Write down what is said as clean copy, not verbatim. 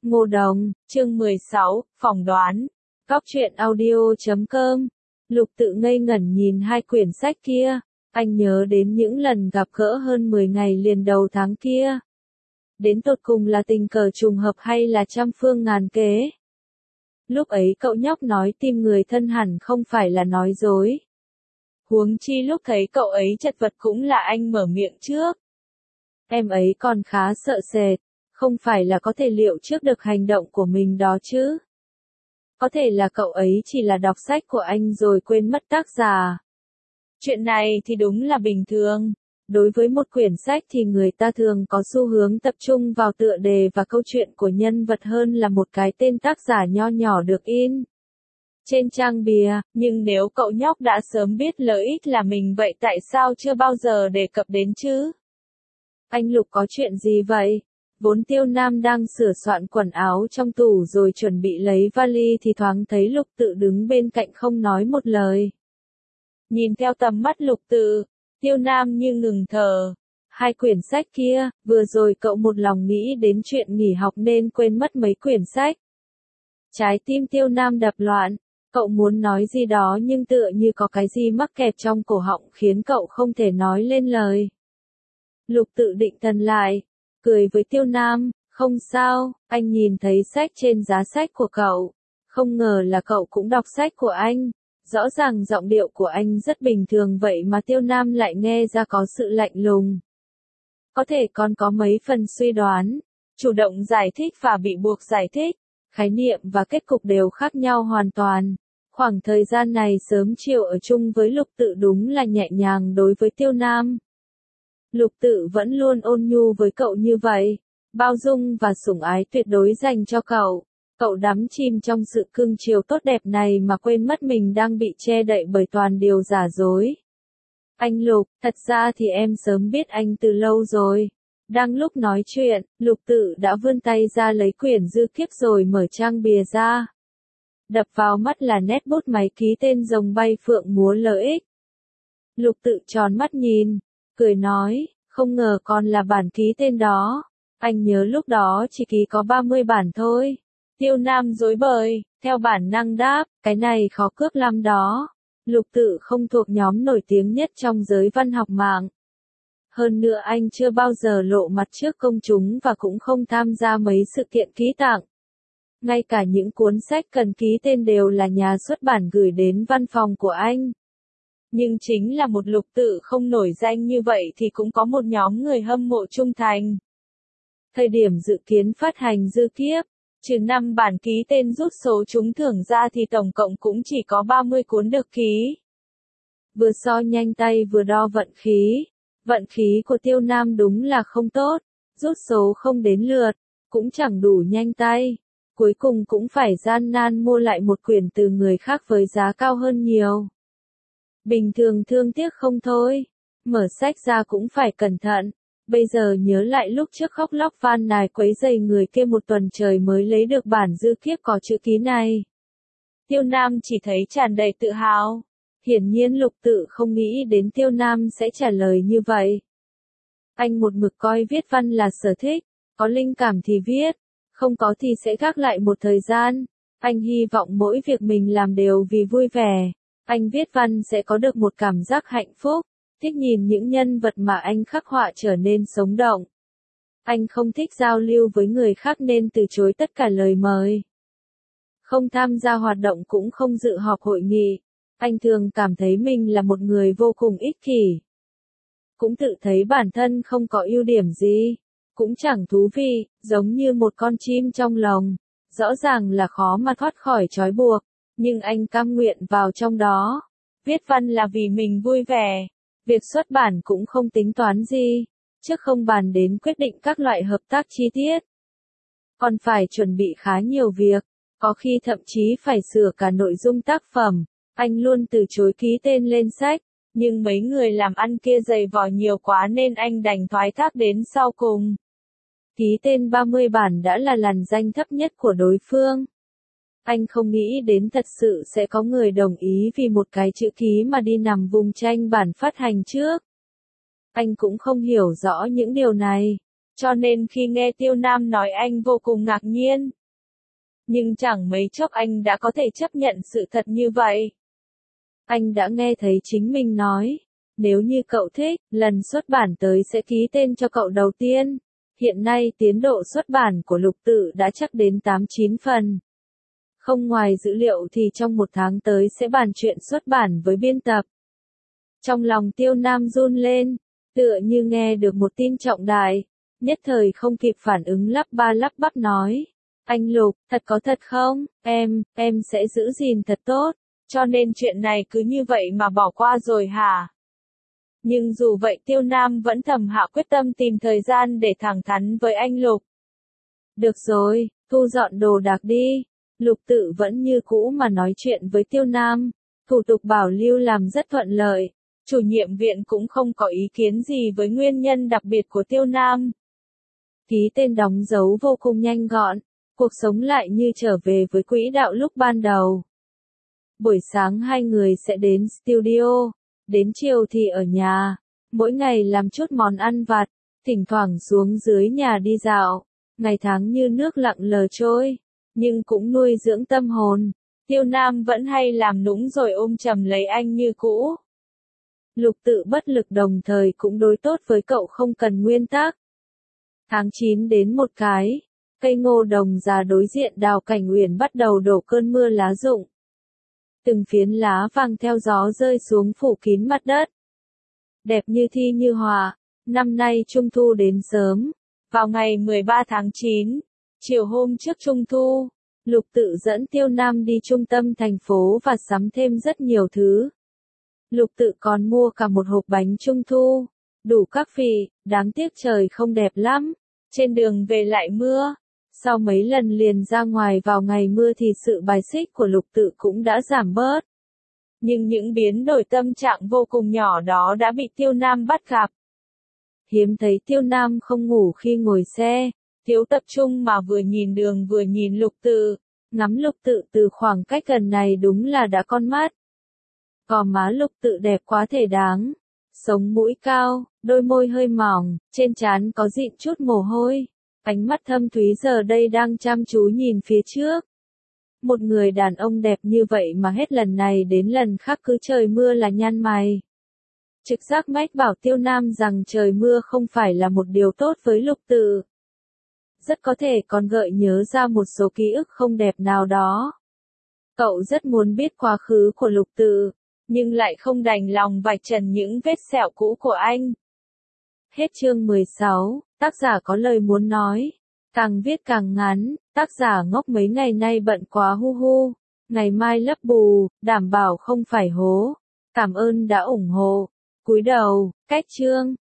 Ngô Đồng, chương 16, phỏng đoán. Góc truyện audio.com. Lục Tự ngây ngẩn nhìn hai quyển sách kia, anh nhớ đến những lần gặp gỡ hơn 10 ngày liền đầu tháng kia. Đến tột cùng là tình cờ trùng hợp hay là trăm phương ngàn kế? Lúc ấy cậu nhóc nói tìm người thân hẳn không phải là nói dối. Huống chi lúc thấy cậu ấy chật vật cũng là anh mở miệng trước. Em ấy còn khá sợ sệt, không phải là có thể liệu trước được hành động của mình đó chứ. Có thể là cậu ấy chỉ là đọc sách của anh rồi quên mất tác giả. Chuyện này thì đúng là bình thường. Đối với một quyển sách thì người ta thường có xu hướng tập trung vào tựa đề và câu chuyện của nhân vật hơn là một cái tên tác giả nho nhỏ được in trên trang bìa, nhưng nếu cậu nhóc đã sớm biết lợi ích là mình vậy tại sao chưa bao giờ đề cập đến chứ? Anh Lục có chuyện gì vậy? Vốn Tiêu Nam đang sửa soạn quần áo trong tủ rồi chuẩn bị lấy vali thì thoáng thấy Lục Tự đứng bên cạnh không nói một lời. Nhìn theo tầm mắt Lục Tự, Tiêu Nam như ngừng thở. Hai quyển sách kia, vừa rồi cậu một lòng nghĩ đến chuyện nghỉ học nên quên mất mấy quyển sách. Trái tim Tiêu Nam đập loạn, cậu muốn nói gì đó nhưng tựa như có cái gì mắc kẹt trong cổ họng khiến cậu không thể nói lên lời. Lục Tự định thần lại, cười với Tiêu Nam, không sao, anh nhìn thấy sách trên giá sách của cậu. Không ngờ là cậu cũng đọc sách của anh. Rõ ràng giọng điệu của anh rất bình thường vậy mà Tiêu Nam lại nghe ra có sự lạnh lùng. Có thể còn có mấy phần suy đoán, chủ động giải thích và bị buộc giải thích, khái niệm và kết cục đều khác nhau hoàn toàn. Khoảng thời gian này sớm chiều ở chung với Lục Tự đúng là nhẹ nhàng đối với Tiêu Nam. Lục Tự vẫn luôn ôn nhu với cậu như vậy, bao dung và sủng ái tuyệt đối dành cho cậu. Cậu đắm chìm trong sự cưng chiều tốt đẹp này mà quên mất mình đang bị che đậy bởi toàn điều giả dối. Anh Lục, thật ra thì em sớm biết anh từ lâu rồi. Đang lúc nói chuyện, Lục Tự đã vươn tay ra lấy quyển dư kiếp rồi mở trang bìa ra. Đập vào mắt là nét bút máy ký tên rồng bay phượng múa lợi ích. Lục Tự tròn mắt nhìn, cười nói, không ngờ còn là bản ký tên đó. Anh nhớ lúc đó chỉ ký có 30 bản thôi. Tiêu Nam rối bời, theo bản năng đáp, cái này khó cướp lắm đó. Lục Tự không thuộc nhóm nổi tiếng nhất trong giới văn học mạng. Hơn nữa anh chưa bao giờ lộ mặt trước công chúng và cũng không tham gia mấy sự kiện ký tặng. Ngay cả những cuốn sách cần ký tên đều là nhà xuất bản gửi đến văn phòng của anh. Nhưng chính là một Lục Tự không nổi danh như vậy thì cũng có một nhóm người hâm mộ trung thành. Thời điểm dự kiến phát hành dư kiếp, trừ 5 bản ký tên rút số trúng thưởng ra thì tổng cộng cũng chỉ có 30 cuốn được ký. Vừa so nhanh tay vừa đo vận khí của Tiêu Nam đúng là không tốt, rút số không đến lượt, cũng chẳng đủ nhanh tay, cuối cùng cũng phải gian nan mua lại một quyển từ người khác với giá cao hơn nhiều. Bình thường thương tiếc không thôi, mở sách ra cũng phải cẩn thận. Bây giờ nhớ lại lúc trước khóc lóc van nài quấy rầy người kia một tuần trời mới lấy được bản dư kiếp có chữ ký này. Tiêu Nam chỉ thấy tràn đầy tự hào. Hiển nhiên Lục Tự không nghĩ đến Tiêu Nam sẽ trả lời như vậy. Anh một mực coi viết văn là sở thích, có linh cảm thì viết, không có thì sẽ gác lại một thời gian. Anh hy vọng mỗi việc mình làm đều vì vui vẻ. Anh viết văn sẽ có được một cảm giác hạnh phúc. Thích nhìn những nhân vật mà anh khắc họa trở nên sống động. Anh không thích giao lưu với người khác nên từ chối tất cả lời mời. Không tham gia hoạt động cũng không dự họp hội nghị. Anh thường cảm thấy mình là một người vô cùng ích kỷ. Cũng tự thấy bản thân không có ưu điểm gì. Cũng chẳng thú vị, giống như một con chim trong lồng. Rõ ràng là khó mà thoát khỏi trói buộc. Nhưng anh cam nguyện vào trong đó. Viết văn là vì mình vui vẻ. Việc xuất bản cũng không tính toán gì, trước không bàn đến quyết định các loại hợp tác chi tiết. Còn phải chuẩn bị khá nhiều việc, có khi thậm chí phải sửa cả nội dung tác phẩm. Anh luôn từ chối ký tên lên sách, nhưng mấy người làm ăn kia dày vò nhiều quá nên anh đành thoái thác đến sau cùng. Ký tên 30 bản đã là lằn danh thấp nhất của đối phương. Anh không nghĩ đến thật sự sẽ có người đồng ý vì một cái chữ ký mà đi nằm vùng tranh bản phát hành trước. Anh cũng không hiểu rõ những điều này. cho nên khi nghe Tiêu Nam nói anh vô cùng ngạc nhiên. Nhưng chẳng mấy chốc anh đã có thể chấp nhận sự thật như vậy. Anh đã nghe thấy chính mình nói, nếu như cậu thích, lần xuất bản tới sẽ ký tên cho cậu đầu tiên. Hiện nay tiến độ xuất bản của Lục Tự đã chắc đến 8-9 phần. Không ngoài dữ liệu thì trong 1 tháng tới sẽ bàn chuyện xuất bản với biên tập. Trong lòng Tiêu Nam run lên, tựa như nghe được một tin trọng đại, nhất thời không kịp phản ứng lắp ba lắp bắp nói. Anh Lục, thật có thật không? Em sẽ giữ gìn thật tốt, cho nên chuyện này cứ như vậy mà bỏ qua rồi hả? Nhưng dù vậy Tiêu Nam vẫn thầm hạ quyết tâm tìm thời gian để thẳng thắn với anh Lục. Được rồi, thu dọn đồ đạc đi. Lục Tự vẫn như cũ mà nói chuyện với Tiêu Nam. Thủ tục bảo lưu làm rất thuận lợi. Chủ nhiệm viện cũng không có ý kiến gì với nguyên nhân đặc biệt của Tiêu Nam. Ký tên đóng dấu vô cùng nhanh gọn. Cuộc sống lại như trở về với quỹ đạo lúc ban đầu. Buổi sáng hai người sẽ đến studio. Đến chiều thì ở nhà, mỗi ngày làm chút món ăn vặt, thỉnh thoảng xuống dưới nhà đi dạo, ngày tháng như nước lặng lờ trôi, nhưng cũng nuôi dưỡng tâm hồn. Tiêu Nam vẫn hay làm nũng rồi ôm chầm lấy anh như cũ. Lục Tự bất lực đồng thời cũng đối tốt với cậu không cần nguyên tắc. Tháng 9 đến một cái, cây ngô đồng già đối diện Đào Cảnh Uyển bắt đầu đổ cơn mưa lá rụng. Từng phiến lá vàng theo gió rơi xuống phủ kín mặt đất. Đẹp như thi như họa, năm nay Trung Thu đến sớm. Vào ngày 13 tháng 9, chiều hôm trước Trung Thu, Lục Tự dẫn Tiêu Nam đi trung tâm thành phố và sắm thêm rất nhiều thứ. Lục Tự còn mua cả một hộp bánh Trung Thu, đủ các vị, đáng tiếc trời không đẹp lắm, trên đường về lại mưa. Sau mấy lần liền ra ngoài vào ngày mưa thì sự bài xích của Lục Tự cũng đã giảm bớt. Nhưng những biến đổi tâm trạng vô cùng nhỏ đó đã bị Tiêu Nam bắt gặp. Hiếm thấy Tiêu Nam không ngủ khi ngồi xe, thiếu tập trung mà vừa nhìn đường vừa nhìn Lục Tự, ngắm Lục Tự từ khoảng cách gần này đúng là đã con mắt. Gò má Lục Tự đẹp quá thể đáng, sống mũi cao, đôi môi hơi mỏng, trên trán có dịn chút mồ hôi. Ánh mắt thâm thúy giờ đây đang chăm chú nhìn phía trước. Một người đàn ông đẹp như vậy mà hết lần này đến lần khác cứ trời mưa là nhăn mày. Trực giác mách bảo Tiêu Nam rằng trời mưa không phải là một điều tốt với Lục Tự. Rất có thể còn gợi nhớ ra một số ký ức không đẹp nào đó. Cậu rất muốn biết quá khứ của Lục Tự, nhưng lại không đành lòng vạch trần những vết sẹo cũ của anh. Hết chương 16, tác giả có lời muốn nói. Càng viết càng ngắn, tác giả ngốc mấy ngày nay bận quá hu hu. Ngày mai lấp bù, đảm bảo không phải hố. Cảm ơn đã ủng hộ. Cúi đầu, cách chương.